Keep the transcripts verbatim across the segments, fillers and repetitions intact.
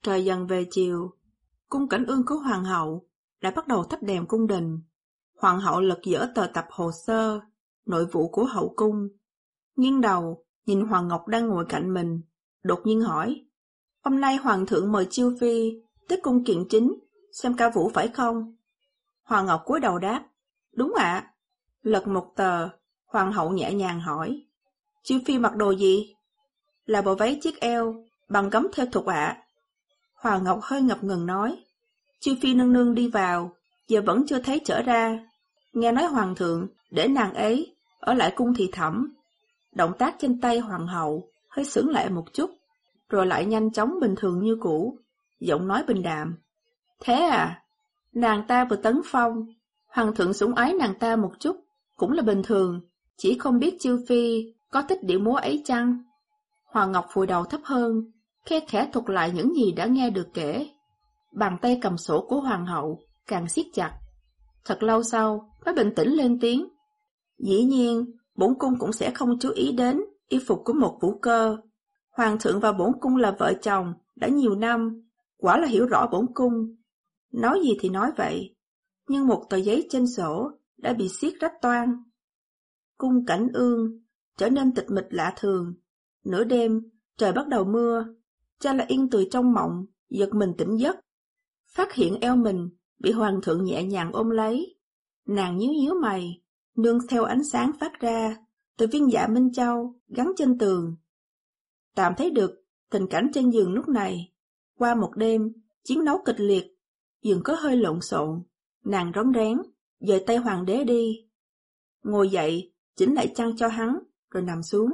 Trời dần về chiều, cung Cảnh Ương của hoàng hậu đã bắt đầu thắp đèn cung đình. Hoàng hậu lật dở tờ tập hồ sơ, nội vụ của hậu cung. Nghiêng đầu, nhìn Hoàng Ngọc đang ngồi cạnh mình, đột nhiên hỏi, hôm nay hoàng thượng mời Chiêu Phi tới cung kiện chính, xem ca vũ phải không? Hoàng Ngọc cúi đầu đáp, đúng ạ. À. Lật một tờ, hoàng hậu nhẹ nhàng hỏi, Chiêu Phi mặc đồ gì? Là bộ váy chiếc eo, bằng gấm theo thục ạ. À. Hoàng Ngọc hơi ngập ngừng nói, Chiêu Phi nương nương đi vào, giờ vẫn chưa thấy trở ra. Nghe nói hoàng thượng để nàng ấy ở lại cung thị thẩm. Động tác trên tay hoàng hậu hơi sững lại một chút, rồi lại nhanh chóng bình thường như cũ, giọng nói bình đạm. Thế à, nàng ta vừa tấn phong, hoàng thượng sủng ái nàng ta một chút, cũng là bình thường, chỉ không biết Chiêu Phi có thích điệu múa ấy chăng? Hoàng Ngọc vùi đầu thấp hơn, khe khẽ thuật lại những gì đã nghe được kể. Bàn tay cầm sổ của hoàng hậu càng siết chặt. Thật lâu sau mới bình tĩnh lên tiếng. Dĩ nhiên, bổn cung cũng sẽ không chú ý đến y phục của một vũ cơ. Hoàng thượng và bổn cung là vợ chồng đã nhiều năm, quả là hiểu rõ bổn cung. Nói gì thì nói vậy, nhưng một tờ giấy trên sổ đã bị siết rách toang. Cung Cảnh Ương trở nên tịch mịch lạ thường. Nửa đêm, trời bắt đầu mưa. Cha là Yên từ trong mộng, giật mình tỉnh giấc. Phát hiện eo mình bị hoàng thượng nhẹ nhàng ôm lấy. Nàng nhíu nhíu mày, nương theo ánh sáng phát ra từ viên dạ Minh Châu gắn trên tường. Tạm thấy được tình cảnh trên giường lúc này. Qua một đêm, chiến đấu kịch liệt, giường có hơi lộn xộn, nàng rón rén, dời tay hoàng đế đi. Ngồi dậy, chỉnh lại chăn cho hắn, rồi nằm xuống.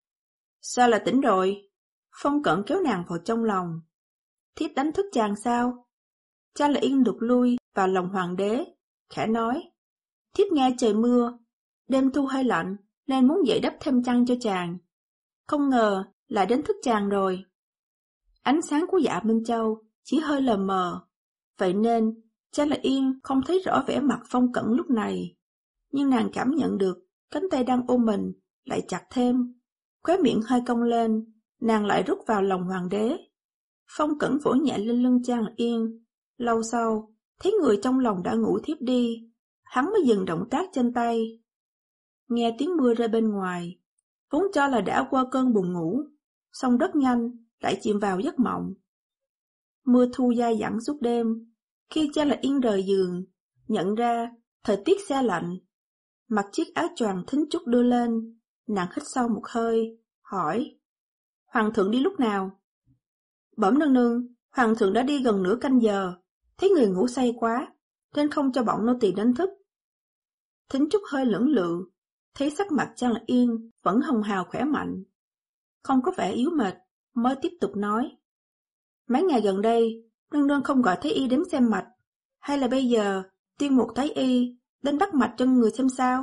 Sao là tỉnh rồi? Phong Cẩn kéo nàng vào trong lòng. Thiếp đánh thức chàng sao? Cha là Yên đục lui vào lòng hoàng đế, khẽ nói. Thiếp nghe trời mưa, đêm thu hơi lạnh, nên muốn dậy đắp thêm chăn cho chàng. Không ngờ lại đến thức chàng rồi. Ánh sáng của dạ Minh Châu chỉ hơi lờ mờ, vậy nên cha là Yên không thấy rõ vẻ mặt Phong Cẩn lúc này. Nhưng nàng cảm nhận được cánh tay đang ôm mình lại chặt thêm. Khóe miệng hơi cong lên, nàng lại rút vào lòng hoàng đế. Phong Cẩn vỗ nhẹ lên lưng cha là Yên. Lâu sau, thấy người trong lòng đã ngủ thiếp đi, hắn mới dừng động tác trên tay. Nghe tiếng mưa rơi bên ngoài, vốn cho là đã qua cơn buồn ngủ, song rất nhanh lại chìm vào giấc mộng. Mưa thu dai dẳng suốt đêm. Khi cha là Yên rời giường, nhận ra thời tiết se lạnh, mặc chiếc áo choàng thính chút đưa lên, nàng hít sâu một hơi, hỏi, hoàng thượng đi lúc nào? Bẩm nương nương, hoàng thượng đã đi gần nửa canh giờ, thấy người ngủ say quá, nên không cho bọn nô tỳ đánh thức. Thính chút hơi lưỡng lự, thấy sắc mặt cha là Yên vẫn hồng hào khỏe mạnh, không có vẻ yếu mệt, mới tiếp tục nói. Mấy ngày gần đây, nương nương không gọi thấy y đến xem mạch, hay là bây giờ tiên mục thấy y đến bắt mạch cho người xem sao?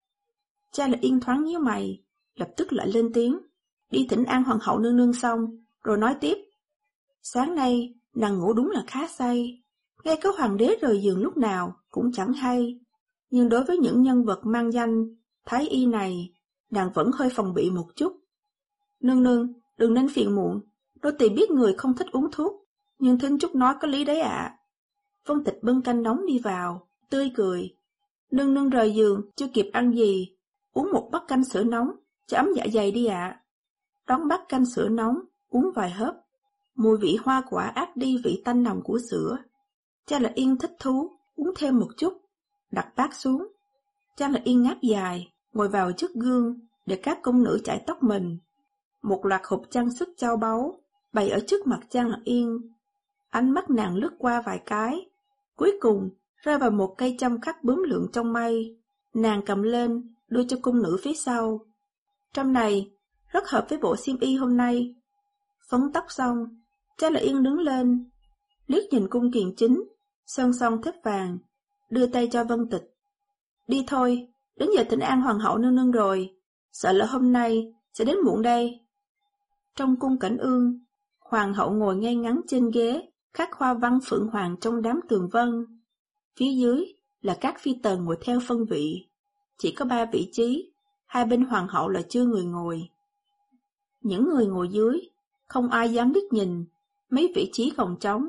Cha là Yên thoáng nhíu mày, lập tức lại lên tiếng, đi thỉnh an hoàng hậu nương nương xong, rồi nói tiếp. Sáng nay, nàng ngủ đúng là khá say, ngay cả hoàng đế rời giường lúc nào cũng chẳng hay, nhưng đối với những nhân vật mang danh thái y này, nàng vẫn hơi phòng bị một chút. Nương nương, đừng nên phiền muộn, nô tỳ biết người không thích uống thuốc, nhưng Thính Trúc nói có lý đấy ạ. À. Vân Tịch bưng canh nóng đi vào, tươi cười. Nương nương rời giường, chưa kịp ăn gì, uống một bát canh sữa nóng, cho ấm dạ dày đi ạ. À. Đón bát canh sữa nóng, uống vài hớp, mùi vị hoa quả át đi vị tanh nồng của sữa. Cha là Yên thích thú, uống thêm một chút, đặt bát xuống. Cha là Yên ngáp dài, ngồi vào trước gương để các công nữ chải tóc mình. Một loạt hộp trang sức châu báu bày ở trước mặt cha là Yên. Ánh mắt nàng lướt qua vài cái, cuối cùng rơi vào một cây châm khắc bướm lượn trong mây. Nàng cầm lên, đưa cho cung nữ phía sau. Trong này rất hợp với bộ xiêm y hôm nay. Phấn tóc xong, cha là Yên đứng lên, liếc nhìn cung kiền chính, sơn son thép vàng, đưa tay cho Vân Tịch. Đi thôi, đến giờ thỉnh an hoàng hậu nương nương rồi, sợ là hôm nay sẽ đến muộn đây. Trong cung Cảnh Ương, hoàng hậu ngồi ngay ngắn trên ghế, khắc hoa văn phượng hoàng trong đám tường vân. Phía dưới là các phi tần ngồi theo phân vị, chỉ có ba vị trí, hai bên hoàng hậu là chưa người ngồi. Những người ngồi dưới, không ai dám liếc nhìn, mấy vị trí còn trống.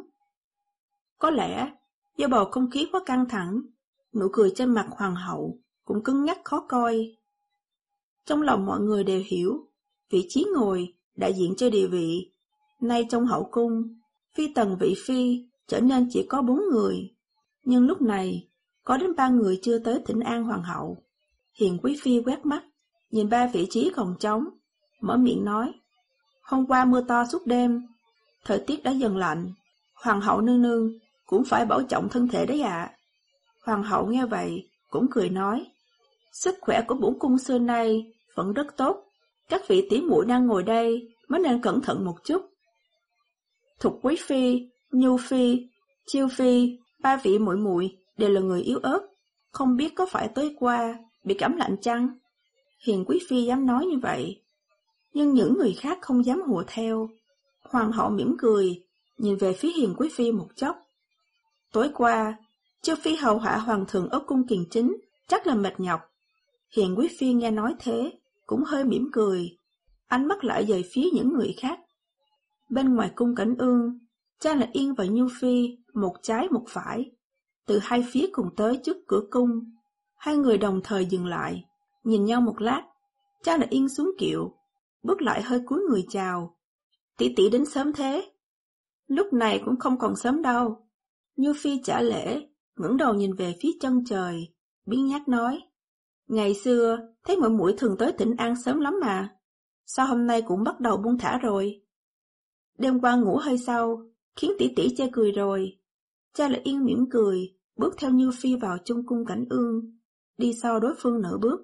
Có lẽ do bầu không khí quá căng thẳng, nụ cười trên mặt hoàng hậu cũng cứng nhắc khó coi. Trong lòng mọi người đều hiểu, vị trí ngồi đại diện cho địa vị. Nay trong hậu cung, phi tần vị phi trở nên chỉ có bốn người, nhưng lúc này có đến ba người chưa tới thỉnh an hoàng hậu. Hiền quý phi quét mắt, nhìn ba vị trí còn trống, mở miệng nói: hôm qua mưa to suốt đêm, thời tiết đã dần lạnh, hoàng hậu nương nương cũng phải bảo trọng thân thể đấy ạ. À. Hoàng hậu nghe vậy cũng cười nói: sức khỏe của bổn cung xưa nay vẫn rất tốt, các vị tỷ muội đang ngồi đây mới nên cẩn thận một chút. Thục quý phi, Nhu phi, Chiêu phi, ba vị muội muội đều là người yếu ớt, không biết có phải tối qua bị cảm lạnh chăng? Hiền quý phi dám nói như vậy, nhưng những người khác không dám hùa theo. Hoàng hậu mỉm cười, nhìn về phía Hiền quý phi một chốc. Tối qua, Chiêu phi hầu hạ hoàng thượng ở cung Kiền Chính, chắc là mệt nhọc. Hiền quý phi nghe nói thế, cũng hơi mỉm cười, ánh mắt lại về phía những người khác. Bên ngoài cung Cảnh Ương, Cha Lệnh Yên và Nhu phi một trái một phải, từ hai phía cùng tới trước cửa cung. Hai người đồng thời dừng lại, nhìn nhau một lát. Cha Lệnh Yên xuống kiệu, bước lại hơi cúi người chào: tỷ tỷ đến sớm thế. Lúc này cũng không còn sớm đâu. Nhu phi trả lễ, ngẩng đầu nhìn về phía chân trời, biếng nhác nói: ngày xưa thấy muội muội thường tới thỉnh an sớm lắm mà, sao hôm nay cũng bắt đầu buông thả rồi? Đêm qua ngủ hơi sâu, khiến tỷ tỷ chê cười rồi. Cha Lệnh Yên mỉm cười, bước theo Nhu phi vào chung cung Cảnh Ương, đi sau đối phương nửa bước.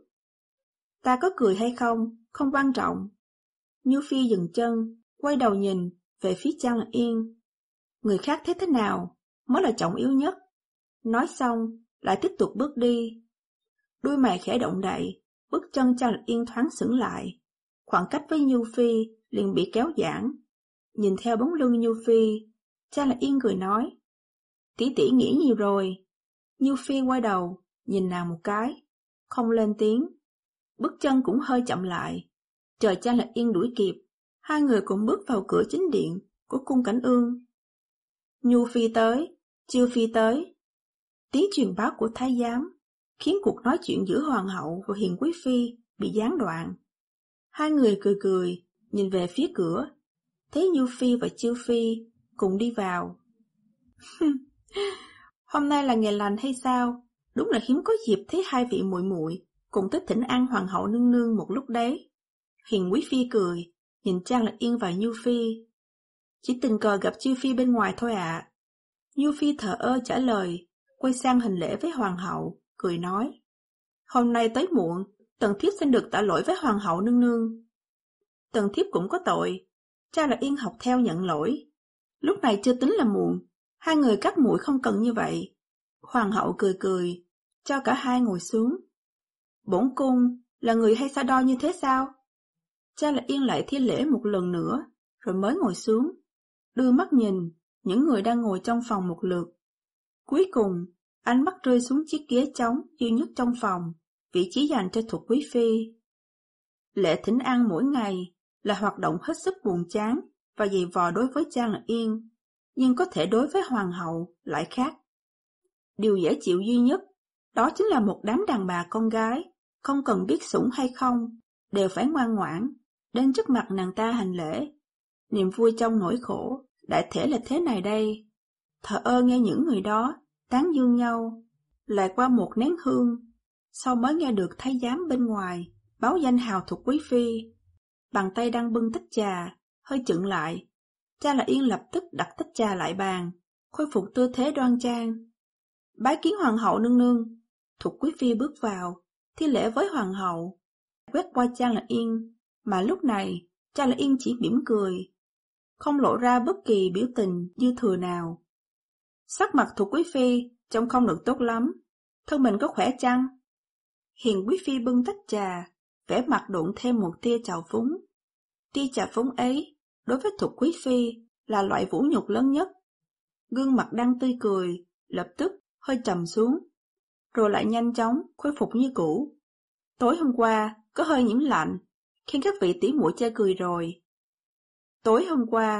Ta có cười hay không, không quan trọng. Nhu phi dừng chân, quay đầu nhìn về phía Cha Lệnh Yên. Người khác thấy thế nào mới là trọng yếu nhất. Nói xong, lại tiếp tục bước đi. Đuôi mày khẽ động đậy, bước chân Cha Lệnh Yên thoáng sững lại. Khoảng cách với Nhu phi liền bị kéo giãn. Nhìn theo bóng lưng Nhu phi, Cha Lệnh Yên cười nói: tỷ tỷ nghĩ nhiều rồi. Nhu phi quay đầu, nhìn nàng một cái, không lên tiếng. Bước chân cũng hơi chậm lại. Chờ Cha Lệnh Yên đuổi kịp, hai người cùng bước vào cửa chính điện của cung Cảnh Ương. Nhu phi tới, Chiêu phi tới. Tiếng truyền báo của thái giám khiến cuộc nói chuyện giữa hoàng hậu và Hiền quý phi bị gián đoạn. Hai người cười cười, nhìn về phía cửa, thấy Nhu phi và Chiêu phi cùng đi vào. Hôm nay là ngày lành hay sao? Đúng là hiếm có dịp thấy hai vị muội muội cùng tới thỉnh an hoàng hậu nương nương một lúc đấy. Hiền quý phi cười, nhìn Cha Lệnh Yên và Nhu phi. Chỉ tình cờ gặp Chiêu phi bên ngoài thôi ạ. À. Nhu phi thờ ơ trả lời, quay sang hành lễ với hoàng hậu, cười nói: hôm nay tới muộn, tần thiếp xin được tạ lỗi với hoàng hậu nương nương. Tần thiếp cũng có tội. Cha Lệnh Yên học theo nhận lỗi. Lúc này chưa tính là muộn, hai người các muội không cần như vậy. Hoàng hậu cười cười, cho cả hai ngồi xuống. Bổn cung là người hay so đo như thế sao? Cha Lệnh Yên lại thi lễ một lần nữa, rồi mới ngồi xuống, đưa mắt nhìn những người đang ngồi trong phòng một lượt. Cuối cùng, ánh mắt rơi xuống chiếc ghế trống duy nhất trong phòng, vị trí dành cho Thục quý phi. Lễ thỉnh an mỗi ngày là hoạt động hết sức buồn chán và dày vò đối với Cha Lệnh Yên, nhưng có thể đối với hoàng hậu lại khác. Điều dễ chịu duy nhất, đó chính là một đám đàn bà con gái, không cần biết sủng hay không, đều phải ngoan ngoãn, đến trước mặt nàng ta hành lễ. Niềm vui trong nỗi khổ, đại thể là thế này đây. Thờ ơ nghe những người đó tán dương nhau, lại qua một nén hương, sau mới nghe được thái giám bên ngoài báo danh hào Thục quý phi. Bàn tay đang bưng tách trà, hơi chững lại. Cha Lệnh Yên lập tức đặt tách trà lại bàn, khôi phục tư thế đoan trang. Bái kiến hoàng hậu nương nương. Thục quý phi bước vào, thi lễ với hoàng hậu, quét qua Cha Lệnh Yên, mà lúc này Cha Lệnh Yên chỉ mỉm cười, không lộ ra bất kỳ biểu tình dư thừa nào. Sắc mặt Thục quý phi trông không được tốt lắm, thân mình có khỏe chăng? Hiền quý phi bưng tách trà, vẻ mặt đụng thêm một tia trào phúng. Tia trào phúng ấy đối với Thục quý phi là loại vũ nhục lớn nhất. Gương mặt đang tươi cười lập tức hơi trầm xuống, rồi lại nhanh chóng khôi phục như cũ. Tối hôm qua có hơi nhiễm lạnh, khiến các vị tỷ muội chê cười rồi. Tối hôm qua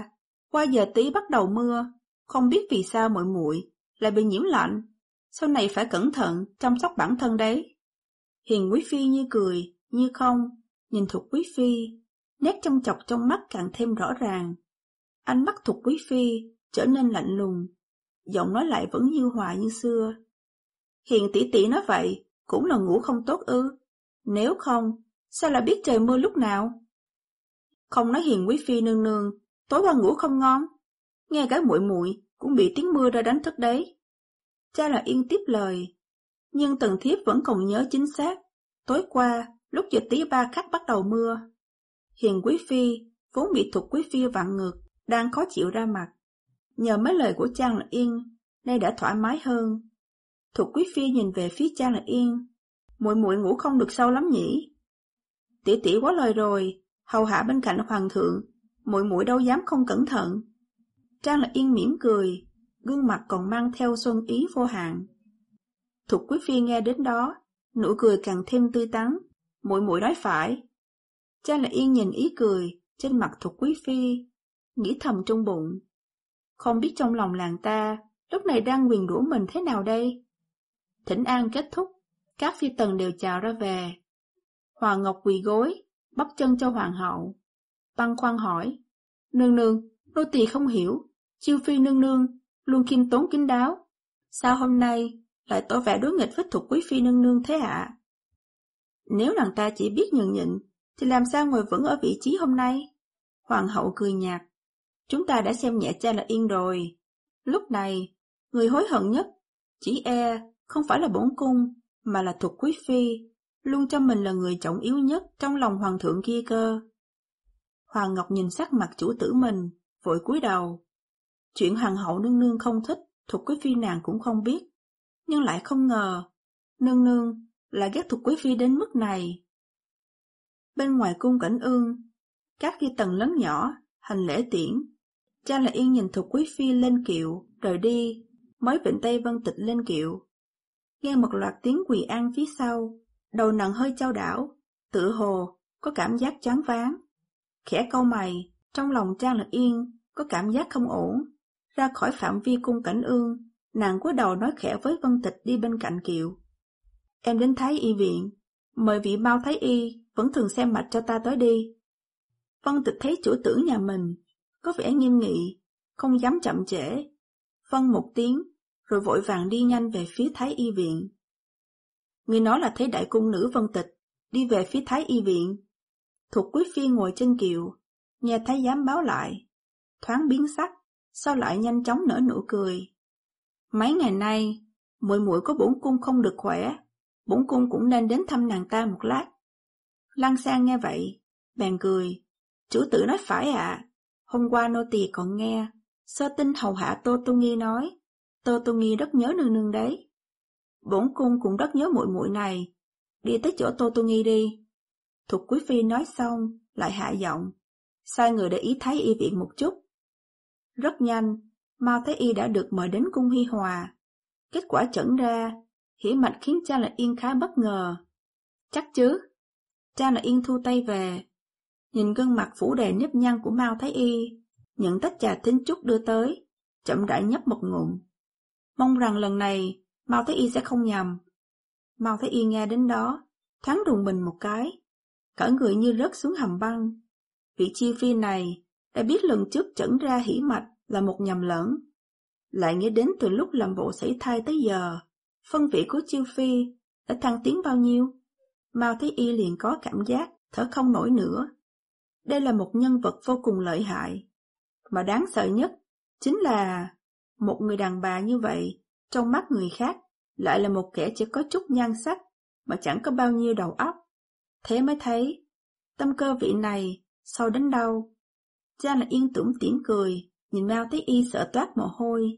Qua giờ tí bắt đầu mưa, không biết vì sao muội muội lại bị nhiễm lạnh, sau này phải cẩn thận chăm sóc bản thân đấy. Hiền quý phi như cười, như không, nhìn Thục quý phi, nét châm chọc trong mắt càng thêm rõ ràng. Ánh mắt Thục quý phi trở nên lạnh lùng, giọng nói lại vẫn như hòa như xưa. Hiền tỷ tỷ nói vậy cũng là ngủ không tốt ư? Nếu không, sao lại biết trời mưa lúc nào? Không nói Hiền quý phi nương nương, tối qua ngủ không ngon, nghe cái muội muội cũng bị tiếng mưa ra đánh thức đấy. Cha là Yên tiếp lời, nhưng Tần thiếp vẫn còn nhớ chính xác, tối qua lúc giờ tí ba khắc bắt đầu mưa. Hiền quý phi vốn bị Thục quý phi vặn ngược, đang khó chịu ra mặt, nhờ mấy lời của Trang là Yên nay đã thoải mái hơn. Thục quý phi nhìn về phía Trang là Yên, muội muội ngủ không được sâu lắm nhỉ? Tỷ tỷ quá lời rồi, hầu hạ bên cạnh hoàng thượng, muội muội đâu dám không cẩn thận. Trang là Yên mỉm cười, gương mặt còn mang theo xuân ý vô hạn. Thục quý phi nghe đến đó, nụ cười càng thêm tươi tắn, muội muội nói phải. Trang là Yên nhìn ý cười trên mặt Thục quý phi, nghĩ thầm trong bụng, không biết trong lòng làng ta lúc này đang nguyền rủa mình thế nào đây. Thỉnh an kết thúc, các phi tần đều chào ra về. Hoàng Ngọc quỳ gối, bắp chân cho hoàng hậu. Băn khoăn hỏi, nương nương, nô tỳ không hiểu, chiêu phi nương nương luôn khiêm tốn kín đáo, sao hôm nay lại tỏ vẻ đối nghịch với Thục quý phi nương nương thế ạ? Nếu nàng ta chỉ biết nhường nhịn, thì làm sao ngồi vững ở vị trí hôm nay? Hoàng hậu cười nhạt, chúng ta đã xem nhẹ Cha là Yên rồi. Lúc này, người hối hận nhất, chỉ e không phải là bổn cung, mà là Thục quý phi, luôn cho mình là người trọng yếu nhất trong lòng hoàng thượng kia cơ. Hoàng Ngọc nhìn sắc mặt chủ tử mình, vội cúi đầu. Chuyện hoàng hậu nương nương không thích, Thục quý phi nàng cũng không biết, nhưng lại không ngờ, nương nương lại ghét Thục quý phi đến mức này. Bên ngoài cung Cảnh Ương, các phi tần lớn nhỏ hành lễ tiễn. Cha là Yên nhìn Thục quý phi lên kiệu rời đi, mới vịnh tay Vân Tịch lên kiệu. Nghe một loạt tiếng quỳ an phía sau, đầu nàng hơi chao đảo, tự hồ có cảm giác choáng váng. Khẽ cau mày, trong lòng Trang là Yên có cảm giác không ổn. Ra khỏi phạm vi cung Cảnh Ương, nàng cúi đầu nói khẽ với Vân Tịch đi bên cạnh kiệu. Em đến Thái y viện, mời vị Mao Thái y vẫn thường xem mạch cho ta tới đi. Vân Tịch thấy chủ tử nhà mình có vẻ nghiêm nghị, không dám chậm trễ. Vâng một tiếng, rồi vội vàng đi nhanh về phía Thái y viện. Người nói là thấy đại cung nữ Vân Tịch đi về phía Thái y viện. Thục quý phi ngồi trên kiệu, nghe thái giám báo lại, thoáng biến sắc, sau lại nhanh chóng nở nụ cười. Mấy ngày nay, muội muội có bổn cung không được khỏe, bổn cung cũng nên đến thăm nàng ta một lát. Lăng Sang nghe vậy, bèn cười. Chủ tử nói phải ạ, à. Hôm qua nô tỳ còn nghe Sơ Tinh hầu hạ Tô Tô Nghi nói, Tô Tô Nghi rất nhớ nương nương đấy. Bổn cung cũng rất nhớ muội muội này, đi tới chỗ Tô Tô Nghi đi. Thục quý phi nói xong, lại hạ giọng, sai người để ý Thái y viện một chút. Rất nhanh, Mao Thái y đã được mời đến cung Hi Hòa. Kết quả chẩn ra, hỉ mạch khiến Cha là Yên khá bất ngờ. Chắc chứ? Cha là Yên thu tay về, nhìn gương mặt phủ đầy nếp nhăn của Mao Thái y, nhận tách trà thính chút đưa tới, chậm rãi nhấp một ngụm. Mong rằng lần này Mao Thái y sẽ không nhầm. Mao Thái y nghe đến đó, thoáng rùng mình một cái, cả người như rớt xuống hầm băng. Vị chiêu phi này đã biết lần trước chẩn ra hỉ mạch là một nhầm lẫn, lại nghĩ đến từ lúc làm bộ sảy thai tới giờ, phân vị của chiêu phi đã thăng tiến bao nhiêu. Mao Thái y liền có cảm giác thở không nổi nữa. Đây là một nhân vật vô cùng lợi hại, mà đáng sợ nhất chính là một người đàn bà như vậy, trong mắt người khác lại là một kẻ chỉ có chút nhan sắc mà chẳng có bao nhiêu đầu óc. Thế mới thấy tâm cơ vị này sâu đến đâu. Cha là Yên tủm tỉm cười, nhìn Mao Thái y sợ toát mồ hôi.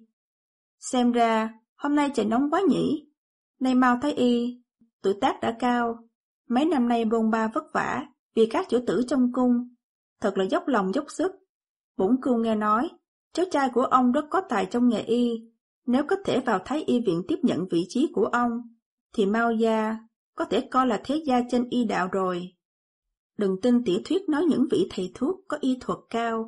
Xem ra hôm nay trời nóng quá nhỉ. Này Mao Thái y, tuổi tác đã cao, mấy năm nay bôn ba vất vả vì các chủ tử trong cung, thật là dốc lòng dốc sức. Bổn cung nghe nói, cháu trai của ông rất có tài trong nghề y, nếu có thể vào Thái y viện tiếp nhận vị trí của ông, thì Mao gia có thể coi là thế gia trên y đạo rồi. Đừng tin tiểu thuyết nói những vị thầy thuốc có y thuật cao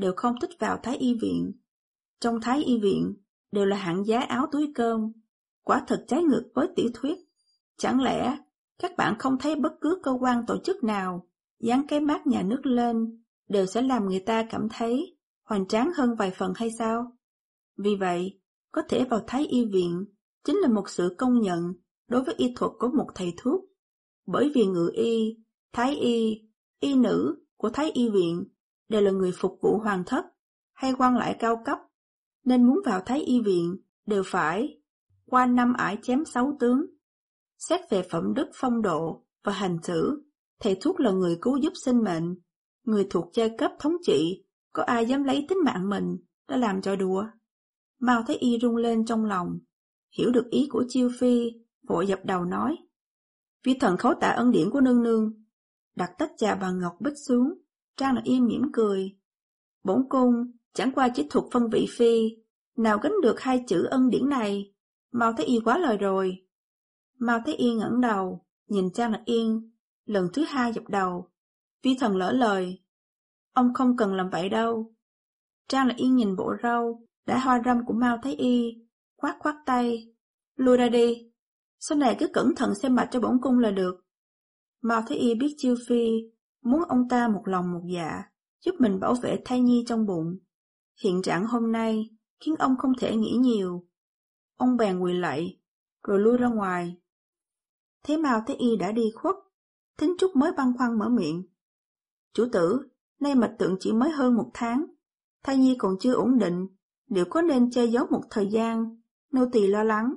đều không thích vào Thái y viện. Trong Thái y viện đều là hạng giá áo túi cơm, quả thật trái ngược với tiểu thuyết. Chẳng lẽ các bạn không thấy bất cứ cơ quan tổ chức nào dán cái mác nhà nước lên đều sẽ làm người ta cảm thấy hoành tráng hơn vài phần hay sao? Vì vậy, có thể vào Thái y viện chính là một sự công nhận đối với y thuật của một thầy thuốc. Bởi vì ngự y, thái y, y nữ của Thái y viện đều là người phục vụ hoàng thất hay quan lại cao cấp, nên muốn vào Thái y viện đều phải qua năm ải chém sáu tướng. Xét về phẩm đức phong độ và hành xử, thầy thuốc là người cứu giúp sinh mệnh. Người thuộc giai cấp thống trị, có ai dám lấy tính mạng mình đã làm trò đùa? Mao Thái Y rung lên trong lòng, hiểu được ý của Chiêu Phi, vội dập đầu nói: Vi thần khấu tạ ân điển của nương nương. Đặt tách trà bằng ngọc bích xuống, Trang Lạc Yên mỉm cười: Bổn cung chẳng qua chỉ thuộc phân vị phi, nào gánh được hai chữ ân điển này. Mao Thái Y quá lời rồi. Mao Thái Y ngẩng đầu, nhìn Trang Lạc Yên, lần thứ hai dập đầu: Vi thần lỡ lời. Ông không cần làm vậy đâu. Trang Lạc Yên nhìn bộ râu đã hoa râm của Mao Thái Y, khoát khoát tay: Lui ra đi, sau này cứ cẩn thận xem mạch cho bổn cung là được. Mao Thái Y biết Chiêu Phi muốn ông ta một lòng một dạ giúp mình bảo vệ thai nhi trong bụng. Hiện trạng hôm nay khiến ông không thể nghĩ nhiều. Ông bèn quỳ lạy, rồi lui ra ngoài. Thế Mao Thái Y đã đi khuất, Thính Trúc mới băn khoăn mở miệng: Chủ tử, nay mạch tượng chỉ mới hơn một tháng, thai nhi còn chưa ổn định, liệu có nên che giấu một thời gian? Nô tỳ lo lắng.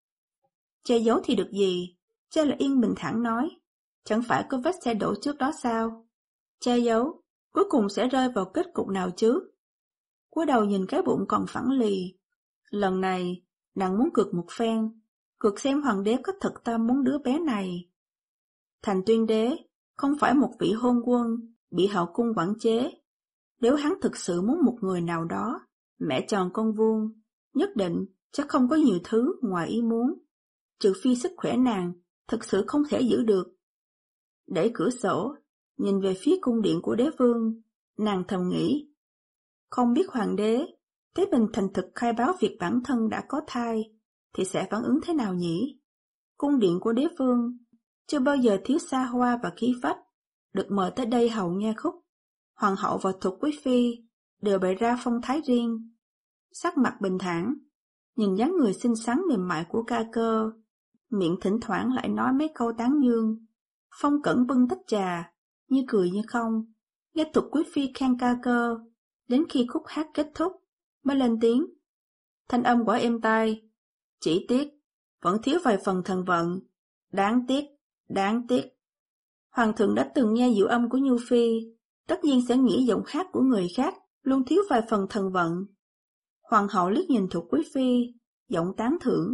Che giấu thì được gì? Trang Lạc Yên bình thản nói: Chẳng phải có vết xe đổ trước đó sao? Che giấu, cuối cùng sẽ rơi vào kết cục nào chứ? Cúi đầu nhìn cái bụng còn phẳng lì. Lần này, nàng muốn cược một phen, cược xem hoàng đế có thật tâm muốn đứa bé này. Thành Tuyên đế không phải một vị hôn quân bị hậu cung quản chế. Nếu hắn thực sự muốn một người nào đó, mẹ tròn con vuông, nhất định chắc không có nhiều thứ ngoài ý muốn, trừ phi sức khỏe nàng thực sự không thể giữ được. Đẩy cửa sổ, nhìn về phía cung điện của đế vương, nàng thầm nghĩ: Không biết hoàng đế thấy mình thành thực khai báo việc bản thân đã có thai, thì sẽ phản ứng thế nào nhỉ? Cung điện của đế vương chưa bao giờ thiếu xa hoa và khí phách, được mời tới đây hầu nghe khúc. Hoàng hậu và thuộc quý phi đều bày ra phong thái riêng, sắc mặt bình thản, nhìn dáng người xinh xắn mềm mại của ca cơ, miệng thỉnh thoảng lại nói mấy câu tán dương. Phong Cẩn bưng tách trà, như cười như không, nghe thuộc quý phi khen ca cơ, đến khi khúc hát kết thúc mới lên tiếng. Thanh âm quả êm tai, chỉ tiếc vẫn thiếu vài phần thần vận, đáng tiếc, đáng tiếc. Hoàng thượng đã từng nghe diệu âm của Nhu Phi, tất nhiên sẽ nghĩ giọng hát của người khác luôn thiếu vài phần thần vận. Hoàng hậu liếc nhìn thuộc quý phi, giọng tán thưởng.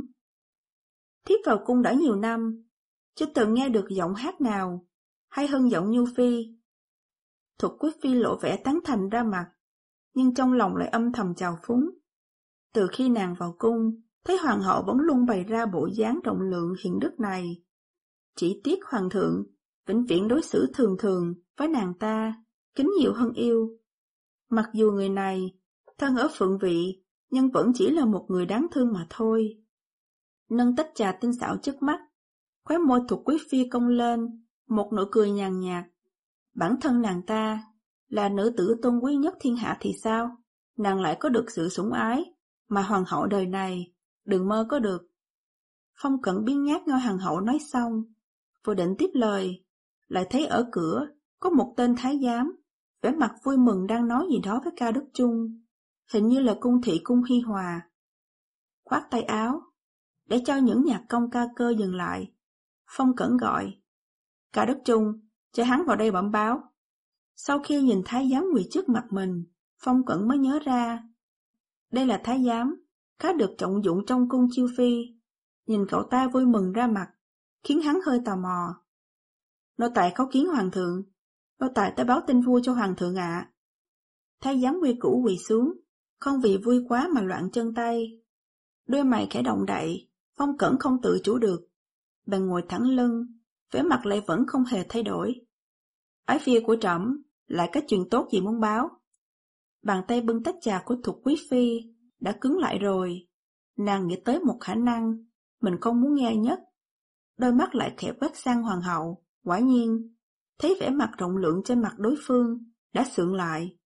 Thiếp vào cung đã nhiều năm, chưa từng nghe được giọng hát nào hay hơn giọng Nhu Phi. Thuộc quý phi lộ vẻ tán thành ra mặt, nhưng trong lòng lại âm thầm chào phúng. Từ khi nàng vào cung, thấy hoàng hậu vẫn luôn bày ra bộ dáng rộng lượng hiền đức này. Chỉ tiếc hoàng thượng vĩnh viễn đối xử thường thường với nàng ta, kính nhiều hơn yêu. Mặc dù người này thân ở phượng vị, nhưng vẫn chỉ là một người đáng thương mà thôi. Nâng tách trà tinh xảo trước mắt, khóe môi thuộc quý phi cong lên, một nụ cười nhàn nhạt. Bản thân nàng ta là nữ tử tôn quý nhất thiên hạ thì sao? Nàng lại có được sự sủng ái mà hoàng hậu đời này đừng mơ có được. Phong Cẩn biến nhát nghe hoàng hậu nói xong, vừa định tiếp lời, lại thấy ở cửa có một tên thái giám, vẻ mặt vui mừng đang nói gì đó với Cao Đức Chung, hình như là cung thị cung Hi Hòa. Khoát tay áo, để cho những nhạc công ca cơ dừng lại, Phong Cẩn gọi: Cao Đức Chung, cho hắn vào đây bẩm báo. Sau khi nhìn thái giám quỳ trước mặt mình, Phong Cẩn mới nhớ ra, đây là thái giám khá được trọng dụng trong cung Chiêu Phi. Nhìn cậu ta vui mừng ra mặt, khiến hắn hơi tò mò. Nô tài khấu kiến hoàng thượng, nô tài tới báo tin vui cho hoàng thượng ạ. À. Thái giám quy củ quỳ xuống, không vì vui quá mà loạn chân tay. Đôi mày khẽ động đậy, Phong Cẩn không tự chủ được, bèn ngồi thẳng lưng, vẻ mặt lại vẫn không hề thay đổi. Ái phi của trẫm lại có chuyện tốt gì muốn báo? Bàn tay bưng tách trà của Thục Quý Phi đã cứng lại rồi. Nàng nghĩ tới một khả năng mình không muốn nghe nhất. Đôi mắt lại khẽ quét sang hoàng hậu, quả nhiên, thấy vẻ mặt rộng lượng trên mặt đối phương, đã sượng lại.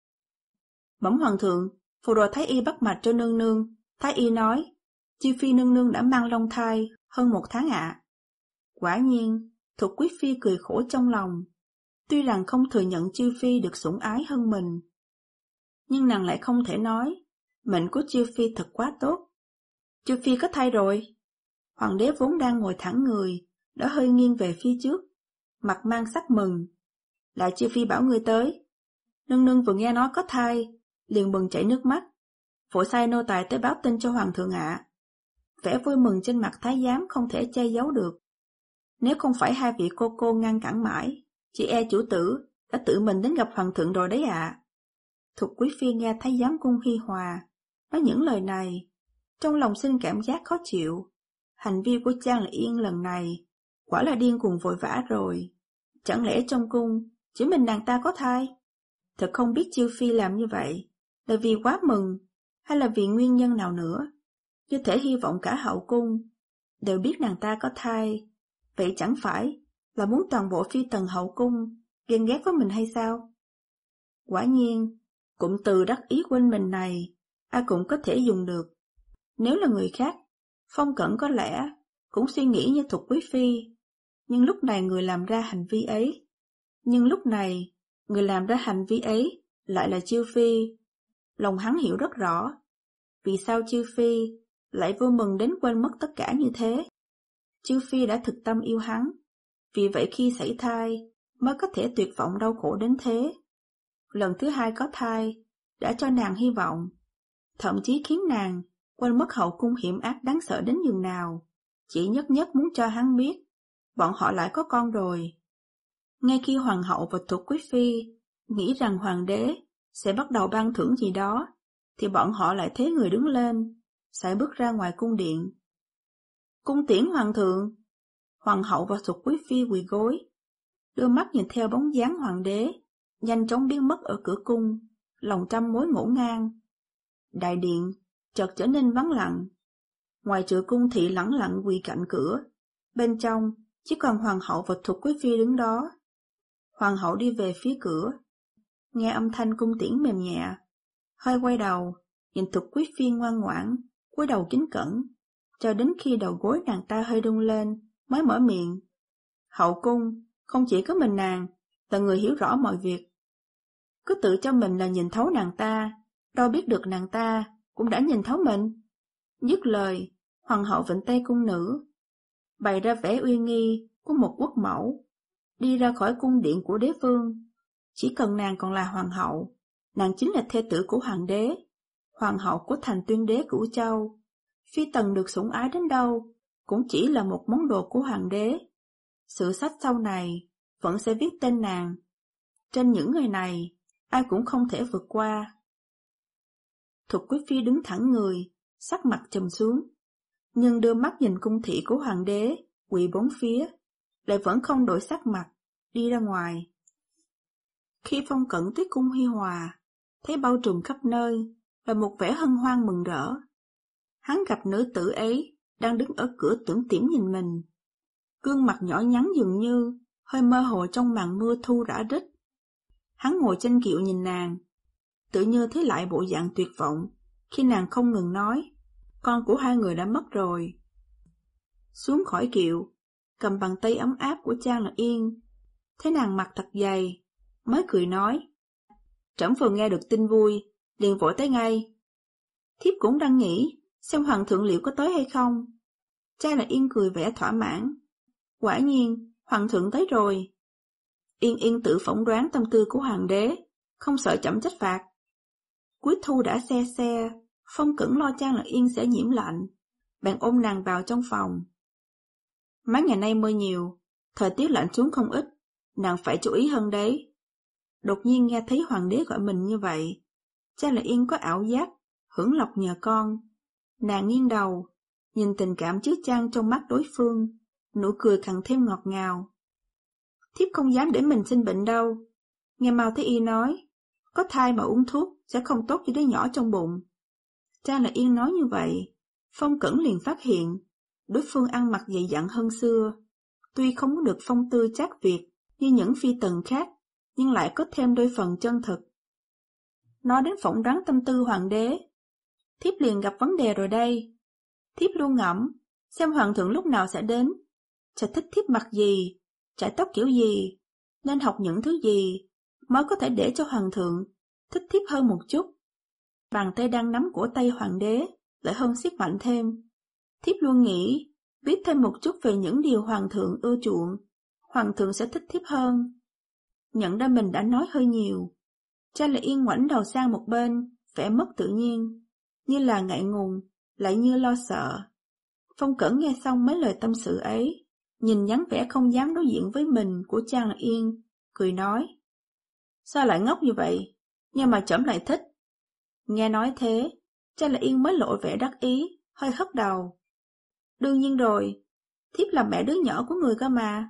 Bẩm hoàng thượng, phụ đồ Thái y bắt mạch cho nương nương. Thái y nói, Chiêu Phi nương nương đã mang long thai hơn một tháng ạ. Quả nhiên, Thục Quý Phi cười khổ trong lòng. Tuy rằng không thừa nhận Chiêu Phi được sủng ái hơn mình, nhưng nàng lại không thể nói, mệnh của Chiêu Phi thật quá tốt. Chiêu Phi có thai rồi. Hoàng đế vốn đang ngồi thẳng người, đã hơi nghiêng về phía trước, mặt mang sắc mừng. Lại Chiêu Phi bảo người tới. Nương nương vừa nghe nói có thai, liền bừng chảy nước mắt. Vội sai nô tài tới báo tin cho hoàng thượng ạ. Vẻ vui mừng trên mặt thái giám không thể che giấu được. Nếu không phải hai vị cô cô ngăn cản mãi, chị e chủ tử đã tự mình đến gặp hoàng thượng rồi đấy ạ. Thục Quý Phi nghe thái giám Cung Hi Hòa nói những lời này, trong lòng sinh cảm giác khó chịu. Hành vi của Trang Lại Yên lần này quả là điên cuồng vội vã rồi. Chẳng lẽ trong cung chỉ mình nàng ta có thai? Thật không biết Chiêu Phi làm như vậy là vì quá mừng hay là vì nguyên nhân nào nữa. Như thể hy vọng cả hậu cung đều biết nàng ta có thai. Vậy chẳng phải là muốn toàn bộ phi tần hậu cung ghen ghét với mình hay sao? Quả nhiên, cụm từ đắc ý quên mình này ai cũng có thể dùng được. Nếu là người khác, Phong Cẩn có lẽ cũng suy nghĩ như Thục Quý Phi. Nhưng lúc này người làm ra hành vi ấy, nhưng lúc này người làm ra hành vi ấy lại là Chiêu Phi. Lòng hắn hiểu rất rõ, vì sao Chiêu Phi lại vui mừng đến quên mất tất cả như thế. Chiêu Phi đã thực tâm yêu hắn, vì vậy khi sảy thai mới có thể tuyệt vọng đau khổ đến thế. Lần thứ hai có thai đã cho nàng hy vọng, thậm chí khiến nàng quên mất hậu cung hiểm ác đáng sợ đến nhường nào, chỉ nhất nhất muốn cho hắn biết bọn họ lại có con rồi. Ngay khi hoàng hậu và Thục Quý Phi nghĩ rằng hoàng đế sẽ bắt đầu ban thưởng gì đó, thì bọn họ lại thế người đứng lên, sải bước ra ngoài cung điện. Cung tiễn hoàng thượng. Hoàng hậu và Thục Quý Phi quỳ gối, đưa mắt nhìn theo bóng dáng hoàng đế nhanh chóng biến mất ở cửa cung, lòng trăm mối ngổn ngang. Đại điện chợt trở nên vắng lặng. Ngoài trừ cung thị lẳng lặng quỳ cạnh cửa, bên trong chỉ còn hoàng hậu và Thục Quý Phi đứng đó. Hoàng hậu đi về phía cửa, nghe âm thanh cung tiễn mềm nhẹ, hơi quay đầu nhìn Thục Quý Phi ngoan ngoãn, cúi đầu kính cẩn, cho đến khi đầu gối nàng ta hơi rung lên mới mở miệng. Hậu cung không chỉ có mình nàng là người hiểu rõ mọi việc. Cứ tự cho mình là nhìn thấu nàng ta, đâu biết được nàng ta cũng đã nhìn thấu mình. Dứt lời, hoàng hậu vịnh tay cung nữ, bày ra vẻ uy nghi của một quốc mẫu, đi ra khỏi cung điện của đế vương. Chỉ cần nàng còn là hoàng hậu, nàng chính là thê tử của hoàng đế, hoàng hậu của thành tuyên đế Cửu Châu. Phi tần được sủng ái đến đâu cũng chỉ là một món đồ của hoàng đế. Sử sách sau này vẫn sẽ viết tên nàng. Trên những người này, ai cũng không thể vượt qua. Thục Quý Phi đứng thẳng người, sắc mặt trầm xuống, nhưng đưa mắt nhìn cung thị của hoàng đế quỳ bốn phía, lại vẫn không đổi sắc mặt, đi ra ngoài. Khi Phong Cẩn tới cung Hi Hòa, thấy bao trùm khắp nơi là một vẻ hân hoan mừng rỡ. Hắn gặp nữ tử ấy đang đứng ở cửa tưởng tỉm nhìn mình, gương mặt nhỏ nhắn dường như hơi mơ hồ trong màn mưa thu rã rít. Hắn ngồi trên kiệu nhìn nàng, tự như thấy lại bộ dạng tuyệt vọng khi nàng không ngừng nói, con của hai người đã mất rồi. Xuống khỏi kiệu, cầm bàn tay ấm áp của Trang Lạc Yên, thấy nàng mặt thật dày, mới cười nói, trẫm vừa nghe được tin vui, liền vội tới ngay. Thiếp cũng đang nghĩ xem hoàng thượng liệu có tới hay không. Trang Lạc Yên cười vẻ thỏa mãn, quả nhiên hoàng thượng tới rồi. Yên Yên tự phỏng đoán tâm tư của hoàng đế, không sợ trẫm trách phạt. Cuối thu đã xe xe, Phong Cẩn lo Trang Lạc Yên sẽ nhiễm lạnh, bèn ôm nàng vào trong phòng. Mấy ngày nay mưa nhiều, thời tiết lạnh xuống không ít, nàng phải chú ý hơn đấy. Đột nhiên nghe thấy hoàng đế gọi mình như vậy, Trang Lạc Yên có ảo giác hưởng lộc nhờ con. Nàng nghiêng đầu, nhìn tình cảm chứa chan trong mắt đối phương, nụ cười càng thêm ngọt ngào. Thiếp không dám để mình sinh bệnh đâu, nghe Mao Thái Y nói, Có thai mà uống thuốc sẽ không tốt cho đứa nhỏ trong bụng. Trang Lại Yên nói như vậy, Phong Cẩn liền phát hiện đối phương ăn mặc dày dặn hơn xưa. Tuy không có được phong tư trác Việt như những phi tần khác, nhưng lại có thêm đôi phần chân thực. Nói đến phỏng đoán tâm tư hoàng đế, thiếp liền gặp vấn đề rồi đây. Thiếp luôn ngẫm, xem hoàng thượng lúc nào sẽ đến, sẽ thích thiếp mặc gì, trải tóc kiểu gì, nên học những thứ gì, mới có thể để cho hoàng thượng thích thiếp hơn một chút. Bàn tay đang nắm của tay hoàng đế lại hơn siết mạnh thêm. Thiếp luôn nghĩ, biết thêm một chút về những điều hoàng thượng ưa chuộng, hoàng thượng sẽ thích thiếp hơn. Nhận ra mình đã nói hơi nhiều, Trang Lại Yên ngoảnh đầu sang một bên, vẻ mất tự nhiên, như là ngại ngùng, lại như lo sợ. Phong Cẩn nghe xong mấy lời tâm sự ấy, nhìn dáng vẻ không dám đối diện với mình của Trang Lại Yên, cười nói: Sao lại ngốc như vậy, nhưng mà trẫm lại thích. Nghe nói thế, Trang Lại Yên mới lộ vẻ đắc ý, hơi hất đầu. Đương nhiên rồi, thiếp là mẹ đứa nhỏ của người cơ mà.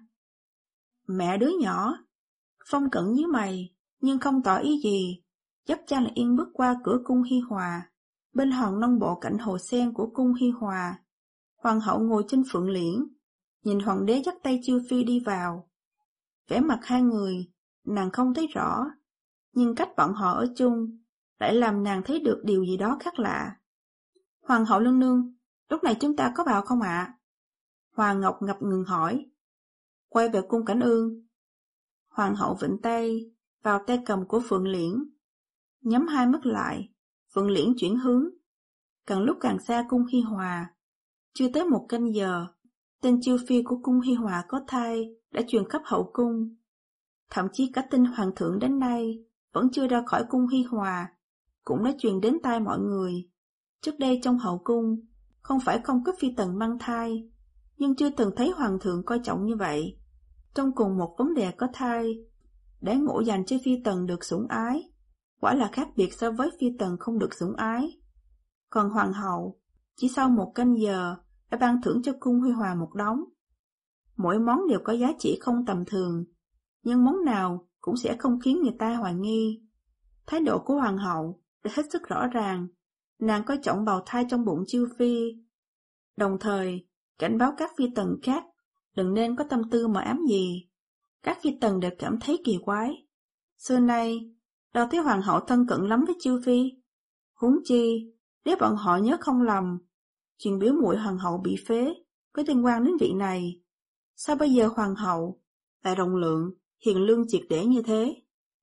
Mẹ đứa nhỏ? Phong Cẩn nhíu mày, nhưng không tỏ ý gì, dắt Trang Lại Yên bước qua cửa cung Hi Hòa. Bên hòn non bộ cạnh hồ sen của cung Hi Hòa, hoàng hậu ngồi trên phượng liễn, nhìn hoàng đế dắt tay Chiêu Phi đi vào. Vẻ mặt hai người, nàng không thấy rõ, nhưng cách bọn họ ở chung lại làm nàng thấy được điều gì đó khác lạ. Hoàng hậu nương nương, lúc này chúng ta có vào không ạ? À? Hoàng Ngọc ngập ngừng hỏi. Quay về cung Cảnh Ương. Hoàng hậu vịnh tay vào tay cầm của phượng liễn, nhắm hai mắt lại. Phượng liễn chuyển hướng, càng lúc càng xa cung Hi Hòa. Chưa tới một canh giờ, tên Chiêu Phi của cung Hi Hòa có thai đã truyền khắp hậu cung. Thậm chí cả tin hoàng thượng đến nay vẫn chưa ra khỏi cung Hi Hòa cũng đã truyền đến tai mọi người. Trước đây trong hậu cung, không phải không có phi tần mang thai, nhưng chưa từng thấy hoàng thượng coi trọng như vậy. Trong cùng một vấn đề có thai, để ngộ dành cho phi tần được sủng ái, quả là khác biệt so với phi tần không được sủng ái. Còn hoàng hậu, chỉ sau một canh giờ đã ban thưởng cho cung Hi Hòa một đống. Mỗi món đều có giá trị không tầm thường, nhưng món nào cũng sẽ không khiến người ta hoài nghi. Thái độ của hoàng hậu đã hết sức rõ ràng, nàng coi trọng bào thai trong bụng Chiêu Phi, đồng thời cảnh báo các phi tần khác đừng nên có tâm tư mờ ám gì. Các phi tần đều cảm thấy kỳ quái. Xưa nay, đâu thấy hoàng hậu thân cận lắm với Chiêu Phi. Huống chi, nếu bọn họ nhớ không lầm, chuyện biểu muội hoàng hậu bị phế có liên quan đến vị này. Sao bây giờ hoàng hậu lại rộng lượng, hiền lương triệt để như thế?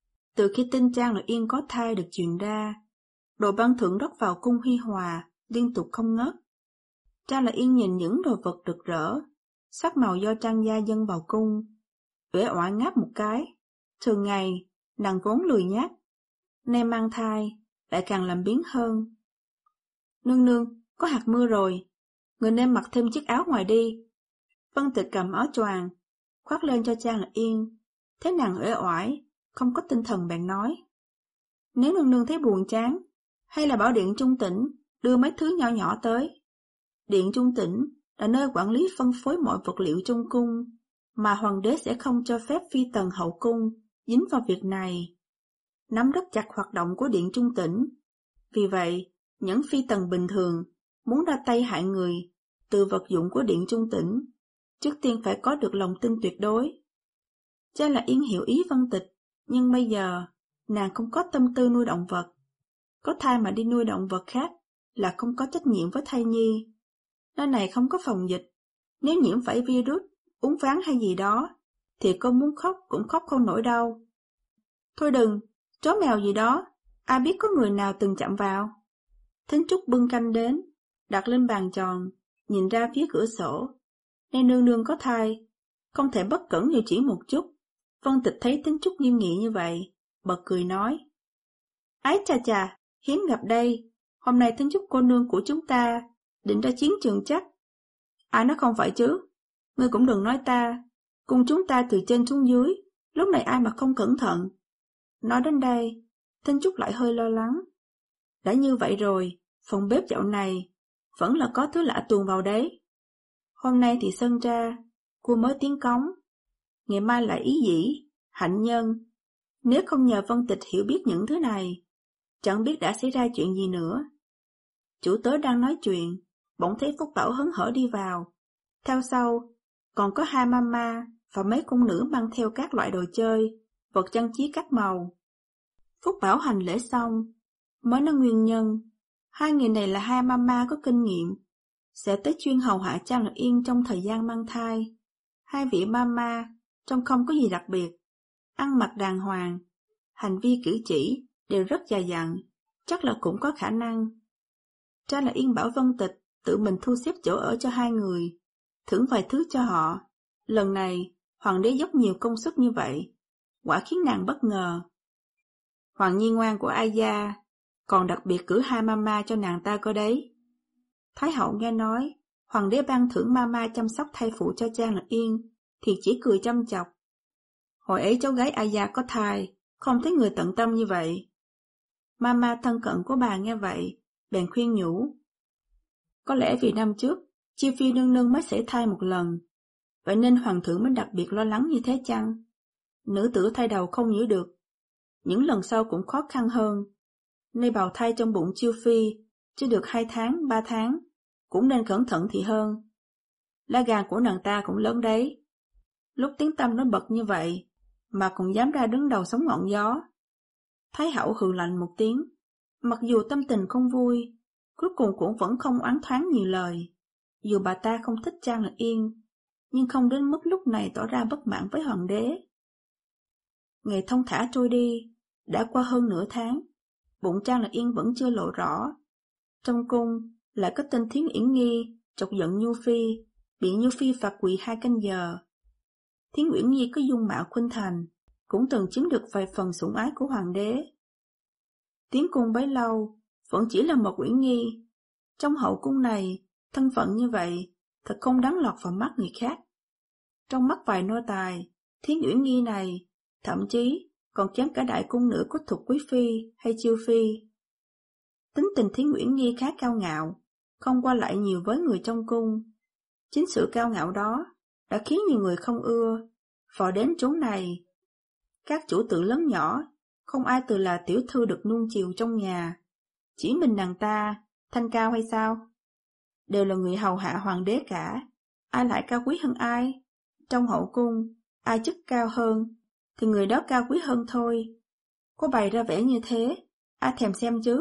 Từ khi tin Trang Lại Yên có thai được truyền ra, đồ ban thưởng rót vào cung Hi Hòa liên tục không ngớt. Trang Lại Yên nhìn những đồ vật rực rỡ, sắc màu do trang gia dâng vào cung, uể oải ngáp một cái. Thường ngày, nàng vốn lười nhác, nay mang thai lại càng làm biếng hơn. Nương nương, có hạt mưa rồi, người nên mặc thêm chiếc áo ngoài đi. Vân Tịch cầm áo choàng khoác lên cho Trang Lại Yên, thấy nàng uể oải, không có tinh thần bèn nói: Nếu nương nương thấy buồn chán, hay là bảo Điện Trung Tĩnh đưa mấy thứ nhỏ nhỏ tới. Điện Trung Tĩnh là nơi quản lý phân phối mọi vật liệu trong cung, mà hoàng đế sẽ không cho phép phi tần hậu cung dính vào việc này. Nắm rất chặt hoạt động của Điện Trung Tĩnh. Vì vậy, những phi tần bình thường muốn ra tay hại người từ vật dụng của Điện Trung Tĩnh, trước tiên phải có được lòng tin tuyệt đối. Trang Lại Yên hiểu ý Vân Tịch, nhưng bây giờ nàng không có tâm tư nuôi động vật. Có thai mà đi nuôi động vật khác là không có trách nhiệm với thai nhi. Nơi này không có phòng dịch, nếu nhiễm phải virus, uống ván hay gì đó, thì cô muốn khóc cũng khóc không nổi đâu. Thôi đừng, chó mèo gì đó, ai biết có người nào từng chạm vào. Thính Trúc bưng canh đến, đặt lên bàn tròn, nhìn ra phía cửa sổ. Nay nương nương có thai, không thể bất cẩn điều chỉ một chút. Vân Tịch thấy Thính Trúc nghiêm nghị như vậy, bật cười nói: Ái chà chà, hiếm gặp đây, hôm nay Thính Trúc cô nương của chúng ta định ra chiến trường chắc. Ai nói không phải chứ, ngươi cũng đừng nói ta, cùng chúng ta từ trên xuống dưới, lúc này ai mà không cẩn thận. Nói đến đây, Thính Trúc lại hơi lo lắng. Đã như vậy rồi, phòng bếp dạo này vẫn là có thứ lạ tuồn vào đấy. Hôm nay thì sân ra, cua mới tiếng cống, ngày mai lại ý dĩ, hạnh nhân, Nếu không nhờ Vân Tịch hiểu biết những thứ này, chẳng biết đã xảy ra chuyện gì nữa. Chủ tớ đang nói chuyện, bỗng thấy Phúc Bảo hớn hở đi vào. Theo sau, còn có hai mama và mấy cung nữ mang theo các loại đồ chơi, vật trang trí các màu. Phúc Bảo hành lễ xong, mới nói nguyên nhân. Hai người này là hai mama có kinh nghiệm, sẽ tới chuyên hầu hạ Trang Lạc Yên trong thời gian mang thai. Hai vị mama trông không có gì đặc biệt, ăn mặc đàng hoàng, hành vi cử chỉ đều rất già dặn, chắc là cũng có khả năng. Trang Lạc Yên bảo Vân Tịch tự mình thu xếp chỗ ở cho hai người, thưởng vài thứ cho họ. Lần này, hoàng đế dốc nhiều công sức như vậy, quả khiến nàng bất ngờ. Hoàng nhi ngoan của Ai Gia còn đặc biệt cử hai mama cho nàng ta cơ đấy. Thái hậu nghe nói, hoàng đế ban thưởng mama chăm sóc thai phụ cho Trang Lạc Yên, thì chỉ cười chăm chọc. Hồi ấy cháu gái Ai Gia có thai, không thấy người tận tâm như vậy. Mama thân cận của bà nghe vậy, bèn khuyên nhủ. Có lẽ vì năm trước, Chiêu Phi nương nương mới sảy thai một lần, vậy nên hoàng thượng mới đặc biệt lo lắng như thế chăng? Nữ tử thai đầu không giữ được, những lần sau cũng khó khăn hơn. Nay bào thai trong bụng Chiêu Phi, chưa được hai tháng, ba tháng, cũng nên cẩn thận thì hơn. Lá gan của nàng ta cũng lớn đấy. Lúc tiếng tăm nó bật như vậy, mà cũng dám ra đứng đầu sóng ngọn gió. Thái hậu hừ lạnh một tiếng, mặc dù tâm tình không vui, cuối cùng cũng vẫn không oán thoáng nhiều lời. Dù bà ta không thích Trang Lạc Yên, nhưng không đến mức lúc này tỏ ra bất mãn với hoàng đế. Ngày thông thả trôi đi, đã qua hơn nửa tháng, bụng Trang Lạc Yên vẫn chưa lộ rõ. Trong cung lại có tên Thiến Uyển Nghi chọc giận Nhu Phi, bị Nhu Phi phạt quỳ hai canh giờ. Thiến Uyển Nghi có dung mạo khuynh thành, cũng từng chiếm được vài phần sủng ái của hoàng đế. Tiến cung bấy lâu, vẫn chỉ là một Uyển Nghi. Trong hậu cung này, thân phận như vậy, thật không đáng lọt vào mắt người khác. Trong mắt vài nô tài, Thiến Uyển Nghi này, thậm chí còn kém cả đại cung nữ của Thục Quý Phi hay Chiêu Phi. Tính tình Thiến Uyển Nghi khá cao ngạo, không qua lại nhiều với người trong cung. Chính sự cao ngạo đó đã khiến nhiều người không ưa, vò đến chốn này. Các chủ tử lớn nhỏ, không ai từ là tiểu thư được nuông chiều trong nhà. Chỉ mình nàng ta, thanh cao hay sao? Đều là người hầu hạ hoàng đế cả, ai lại cao quý hơn ai? Trong hậu cung, ai chức cao hơn, thì người đó cao quý hơn thôi. Có bày ra vẻ như thế, ai thèm xem chứ?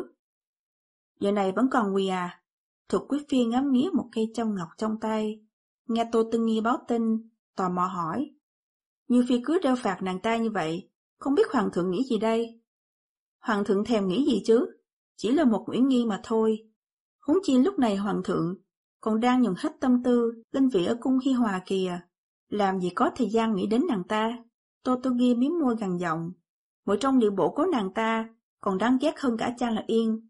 Giờ này vẫn còn quỳ à? Thục Quý Phi ngắm nghía một cây châm ngọc trong tay, nghe Tô Tư Nghi báo tin, tò mò hỏi. Như Phi cứ đeo phạt nàng ta như vậy, không biết hoàng thượng nghĩ gì đây? Hoàng thượng thèm nghĩ gì chứ? Chỉ là một Uyển Nghi mà thôi. Huống chi lúc này hoàng thượng còn đang dùng hết tâm tư lên vị ở cung Hi Hòa kìa, làm gì có thời gian nghĩ đến nàng ta. Tô Tư Nghi miếm môi gằn giọng, mỗi trong điệu bộ của nàng ta còn đáng ghét hơn cả Trang Lạc Yên.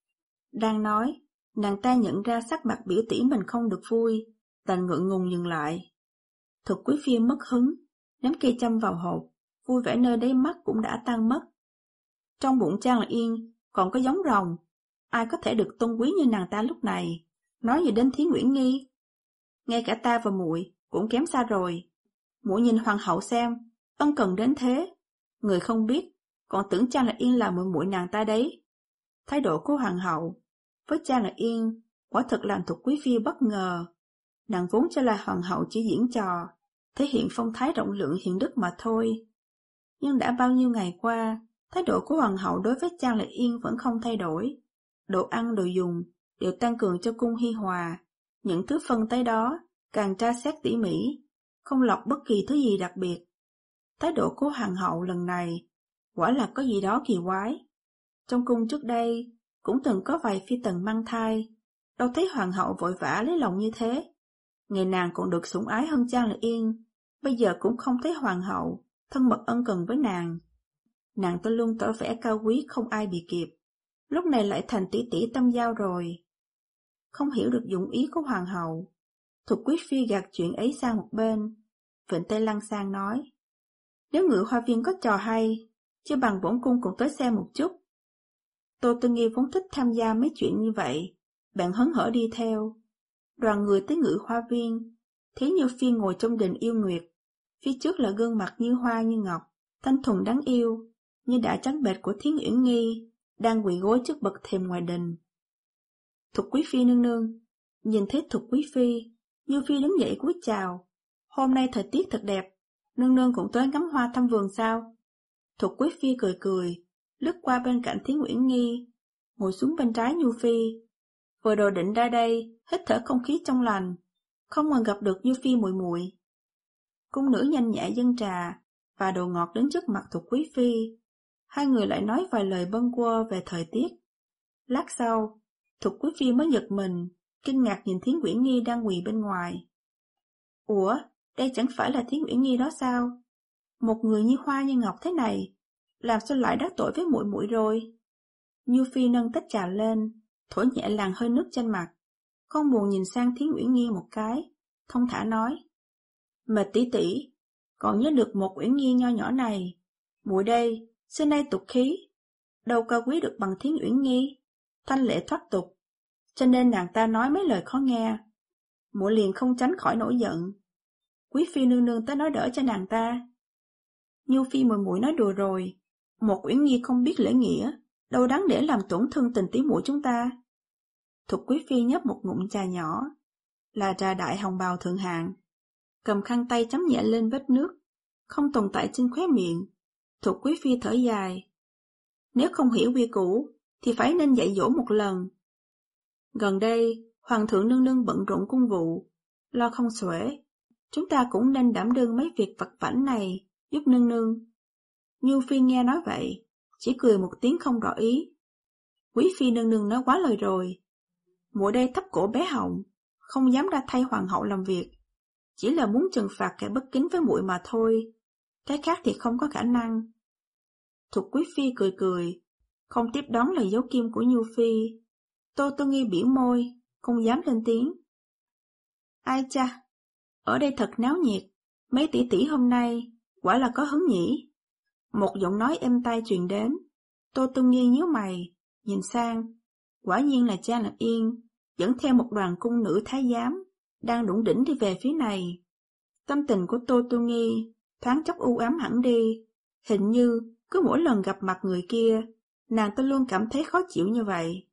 Đang nói, nàng ta nhận ra sắc mặt biểu tỷ mình không được vui, đành ngượng ngùng dừng lại. Thục Quý Phi mất hứng, ném cây châm vào hộp, vui vẻ nơi đáy mắt cũng đã tan mất. Trong bụng Trang Lạc Yên còn có giống rồng, ai có thể được tôn quý như nàng ta lúc này? Nói gì đến Thiến Uyển Nghi? Ngay cả ta và muội cũng kém xa rồi. Muội nhìn hoàng hậu xem, ân cần đến thế, người không biết còn tưởng Trang Lạc Yên là muội muội nàng ta đấy. Thái độ của hoàng hậu với Trang Lạc Yên quả thật làm Thục Quý Phi bất ngờ. Nàng vốn cho là hoàng hậu chỉ diễn trò, thể hiện phong thái rộng lượng hiền đức mà thôi. Nhưng đã bao nhiêu ngày qua, thái độ của hoàng hậu đối với Trang Lạc Yên vẫn không thay đổi. Đồ ăn, đồ dùng đều tăng cường cho cung Hi Hòa. Những thứ phân tới đó càng tra xét tỉ mỉ, không lọt bất kỳ thứ gì đặc biệt. Thái độ của hoàng hậu lần này quả là có gì đó kỳ quái. Trong cung trước đây cũng từng có vài phi tần mang thai, đâu thấy hoàng hậu vội vã lấy lòng như thế. Ngày nàng còn được sủng ái hơn Trang Lạc Yên, bây giờ cũng không thấy hoàng hậu thân mật ân cần với nàng. Nàng ta luôn tỏ vẻ cao quý không ai bị kịp, lúc này lại thành tỷ tỷ tâm giao rồi. Không hiểu được dụng ý của hoàng hậu, Thục Quý Phi gạt chuyện ấy sang một bên, vịnh tay lăng sang nói. Nếu Ngự Hoa Viên có trò hay, chứ bằng bổn cung cũng tới xem một chút. Tô Tư Nghi vốn thích tham gia mấy chuyện như vậy, bạn hớn hở đi theo. Đoàn người tới Ngự Hoa Viên, thấy Như Phi ngồi trong đình yêu nguyệt, phía trước là gương mặt như hoa như ngọc, thanh thuần đáng yêu, như đã trắng bệch của Thiến Uyển Nghi, đang quỳ gối trước bậc thềm ngoài đình. Thục quý phi nương nương. Nhìn thấy Thục quý phi, Như Phi đứng dậy cúi chào. Hôm nay thời tiết thật đẹp, nương nương cũng tới ngắm hoa thăm vườn sao? Thục quý phi cười cười, lướt qua bên cạnh Thiến Uyển Nghi, ngồi xuống bên trái Như Phi. Vừa đồ định ra đây, hít thở không khí trong lành, không ngờ gặp được Như Phi muội muội. Cung nữ nhanh nhẹ dâng trà và đồ ngọt đến trước mặt Thục quý phi. Hai người lại nói vài lời bâng quơ về thời tiết. Lát sau, Thục quý phi mới giật mình, kinh ngạc nhìn Thiến Uyển Nghi đang quỳ bên ngoài. Ủa, đây chẳng phải là Thiến Uyển Nghi đó sao? Một người như hoa như ngọc thế này, làm sao lại đắc tội với muội muội rồi? Như Phi nâng tách trà lên, thổi nhẹ làn hơi nước trên mặt, không buồn nhìn sang Thiến Uyển Nghi một cái, thông thả nói: Mệt tỷ tỷ, còn nhớ được một Uyển Nghi nho nhỏ này, muội đây, xưa nay tục khí, đâu cao quý được bằng Thiến Uyển Nghi, thanh lệ thoát tục, cho nên nàng ta nói mấy lời khó nghe, muội liền không tránh khỏi nổi giận. Quý phi nương nương tới nói đỡ cho nàng ta. Như Phi muội muội nói đùa rồi, một Uyển Nghi không biết lễ nghĩa, đâu đáng để làm tổn thương tình tỷ muội chúng ta. Thục quý phi nhấp một ngụm trà nhỏ, là trà đại hồng bào thượng hạng, cầm khăn tay chấm nhẹ lên vết nước, không tồn tại trên khóe miệng. Thục quý phi thở dài. Nếu không hiểu quy củ, thì phải nên dạy dỗ một lần. Gần đây, hoàng thượng nương nương bận rộn cung vụ, lo không xuể, chúng ta cũng nên đảm đương mấy việc vặt vãnh này, giúp nương nương. Như Phi nghe nói vậy, chỉ cười một tiếng không rõ ý. Quý phi nương nương nói quá lời rồi. Muội đây thấp cổ bé họng, không dám ra thay hoàng hậu làm việc, chỉ là muốn trừng phạt kẻ bất kính với muội mà thôi, cái khác thì không có khả năng. Thục quý phi cười cười, không tiếp đón lời giấu kim của Như Phi. Tô Tô Nghi biểu môi, không dám lên tiếng. Ai cha, ở đây thật náo nhiệt, mấy tỷ tỷ hôm nay quả là có hứng nhỉ. Một giọng nói êm tai truyền đến. Tô Tô Nghi nhíu mày, nhìn sang, quả nhiên là Cha Lạc Yên, dẫn theo một đoàn cung nữ thái giám, đang đủng đỉnh đi về phía này. Tâm tình của Tô Tô Nghi thoáng chốc u ám hẳn đi, hình như cứ mỗi lần gặp mặt người kia, nàng ta luôn cảm thấy khó chịu như vậy.